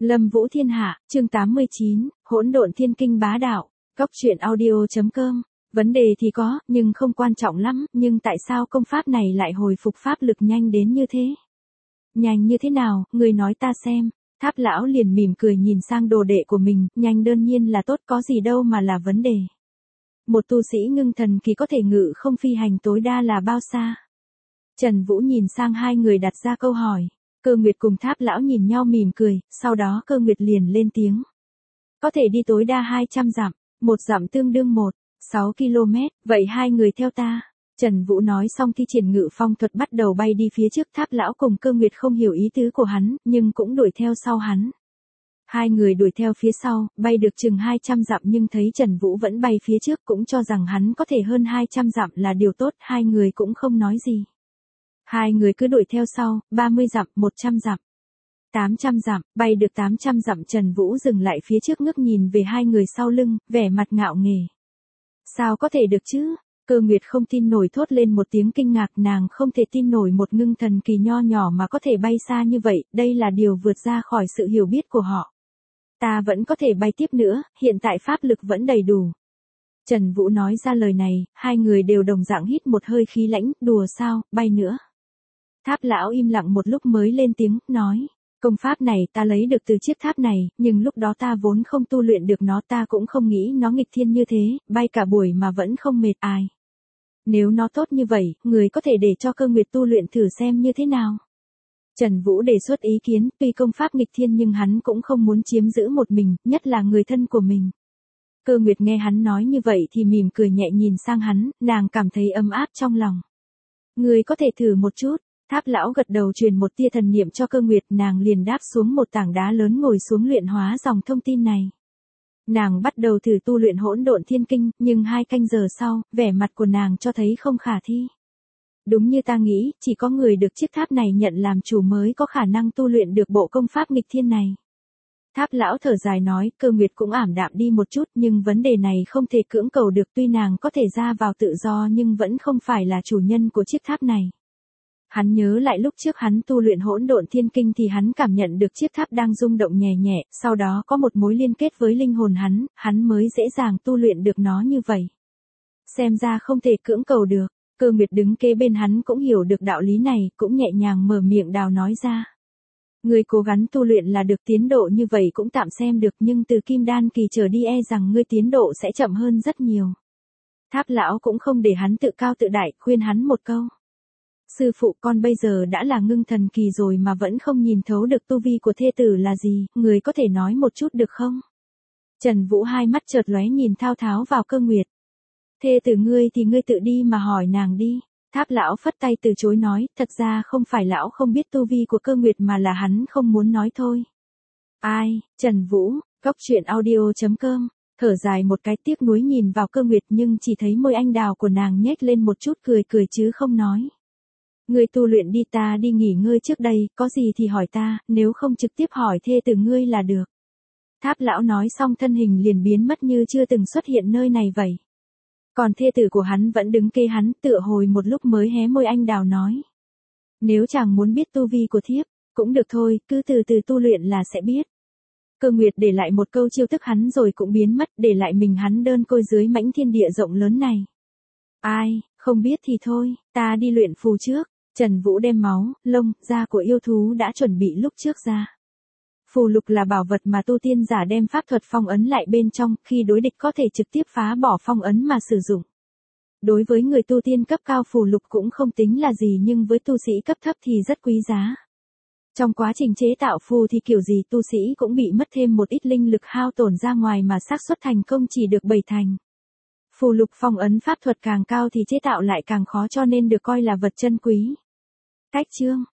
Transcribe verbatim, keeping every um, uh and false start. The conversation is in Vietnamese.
Lâm Vũ Thiên Hạ, chương tám mươi chín, Hỗn Độn Thiên Kinh bá đạo. Góc truyện audio chấm com. Vấn đề thì có, nhưng không quan trọng lắm, nhưng tại sao công pháp này lại hồi phục pháp lực nhanh đến như thế? Nhanh như thế nào, người nói ta xem. Tháp lão liền mỉm cười nhìn sang đồ đệ của mình, nhanh đương nhiên là tốt, có gì đâu mà là vấn đề. Một tu sĩ ngưng thần kỳ có thể ngự không phi hành tối đa là bao xa? Trần Vũ nhìn sang hai người đặt ra câu hỏi. Cơ Nguyệt cùng Tháp lão nhìn nhau mỉm cười, sau đó Cơ Nguyệt liền lên tiếng. Có thể đi tối đa hai trăm dặm, một dặm tương đương một, sáu ki lô mét, vậy hai người theo ta. Trần Vũ nói xong thi triển ngự phong thuật bắt đầu bay đi phía trước. Tháp lão cùng Cơ Nguyệt không hiểu ý tứ của hắn, nhưng cũng đuổi theo sau hắn. Hai người đuổi theo phía sau, bay được chừng hai trăm dặm nhưng thấy Trần Vũ vẫn bay phía trước, cũng cho rằng hắn có thể hơn hai trăm dặm là điều tốt, hai người cũng không nói gì. Hai người cứ đuổi theo sau, ba mươi dặm, một trăm dặm, tám trăm dặm, bay được tám trăm dặm Trần Vũ dừng lại phía trước ngước nhìn về hai người sau lưng, vẻ mặt ngạo nghễ. Sao có thể được chứ? Cơ Nguyệt không tin nổi thốt lên một tiếng kinh ngạc, nàng không thể tin nổi một ngưng thần kỳ nho nhỏ mà có thể bay xa như vậy, đây là điều vượt ra khỏi sự hiểu biết của họ. Ta vẫn có thể bay tiếp nữa, hiện tại pháp lực vẫn đầy đủ. Trần Vũ nói ra lời này, hai người đều đồng dạng hít một hơi khí lãnh, đùa sao, bay nữa. Tháp lão im lặng một lúc mới lên tiếng, nói, công pháp này ta lấy được từ chiếc tháp này, nhưng lúc đó ta vốn không tu luyện được nó, ta cũng không nghĩ nó nghịch thiên như thế, bay cả buổi mà vẫn không mệt ai. Nếu nó tốt như vậy, người có thể để cho Cơ Nguyệt tu luyện thử xem như thế nào. Trần Vũ đề xuất ý kiến, tuy công pháp nghịch thiên nhưng hắn cũng không muốn chiếm giữ một mình, nhất là người thân của mình. Cơ Nguyệt nghe hắn nói như vậy thì mỉm cười nhẹ nhìn sang hắn, nàng cảm thấy ấm áp trong lòng. Người có thể thử một chút. Tháp lão gật đầu truyền một tia thần niệm cho Cơ Nguyệt, nàng liền đáp xuống một tảng đá lớn ngồi xuống luyện hóa dòng thông tin này. Nàng bắt đầu thử tu luyện Hỗn Độn Thiên Kinh, nhưng hai canh giờ sau, vẻ mặt của nàng cho thấy không khả thi. Đúng như ta nghĩ, chỉ có người được chiếc tháp này nhận làm chủ mới có khả năng tu luyện được bộ công pháp nghịch thiên này. Tháp lão thở dài nói, Cơ Nguyệt cũng ảm đạm đi một chút, nhưng vấn đề này không thể cưỡng cầu được, tuy nàng có thể ra vào tự do nhưng vẫn không phải là chủ nhân của chiếc tháp này. Hắn nhớ lại lúc trước hắn tu luyện Hỗn Độn Thiên Kinh thì hắn cảm nhận được chiếc tháp đang rung động nhẹ nhẹ, sau đó có một mối liên kết với linh hồn hắn, hắn mới dễ dàng tu luyện được nó như vậy. Xem ra không thể cưỡng cầu được. Cơ Nguyệt đứng kế bên hắn cũng hiểu được đạo lý này, cũng nhẹ nhàng mở miệng đào nói ra. Ngươi cố gắng tu luyện là được, tiến độ như vậy cũng tạm xem được, nhưng từ Kim Đan kỳ trở đi e rằng ngươi tiến độ sẽ chậm hơn rất nhiều. Tháp lão cũng không để hắn tự cao tự đại, khuyên hắn một câu. Sư phụ, con bây giờ đã là ngưng thần kỳ rồi mà vẫn không nhìn thấu được tu vi của thê tử là gì, người có thể nói một chút được không? Trần Vũ hai mắt chợt lóe nhìn thao tháo vào Cơ Nguyệt. Thê tử ngươi thì ngươi tự đi mà hỏi nàng đi. Tháp lão phất tay từ chối nói, thật ra không phải lão không biết tu vi của Cơ Nguyệt mà là hắn không muốn nói thôi. Ai, Trần Vũ, góc truyện audio chấm com, thở dài một cái tiếc nuối nhìn vào Cơ Nguyệt nhưng chỉ thấy môi anh đào của nàng nhếch lên một chút cười cười chứ không nói. Ngươi tu luyện đi, ta đi nghỉ ngơi trước đây, có gì thì hỏi ta, nếu không trực tiếp hỏi thê tử ngươi là được. Tháp lão nói xong thân hình liền biến mất như chưa từng xuất hiện nơi này vậy. Còn thê tử của hắn vẫn đứng kế hắn, tựa hồi một lúc mới hé môi anh đào nói. Nếu chàng muốn biết tu vi của thiếp, cũng được thôi, cứ từ từ tu luyện là sẽ biết. Cơ Nguyệt để lại một câu chiêu thức hắn rồi cũng biến mất, để lại mình hắn đơn côi dưới mãnh thiên địa rộng lớn này. Ai, không biết thì thôi, ta đi luyện phù trước. Trần Vũ đem máu, lông, da của yêu thú đã chuẩn bị lúc trước ra. Phù lục là bảo vật mà tu tiên giả đem pháp thuật phong ấn lại bên trong, khi đối địch có thể trực tiếp phá bỏ phong ấn mà sử dụng. Đối với người tu tiên cấp cao phù lục cũng không tính là gì nhưng với tu sĩ cấp thấp thì rất quý giá. Trong quá trình chế tạo phù thì kiểu gì tu sĩ cũng bị mất thêm một ít linh lực hao tổn ra ngoài mà xác suất thành công chỉ được bảy thành. Phù lục phong ấn pháp thuật càng cao thì chế tạo lại càng khó cho nên được coi là vật chân quý. Cách chương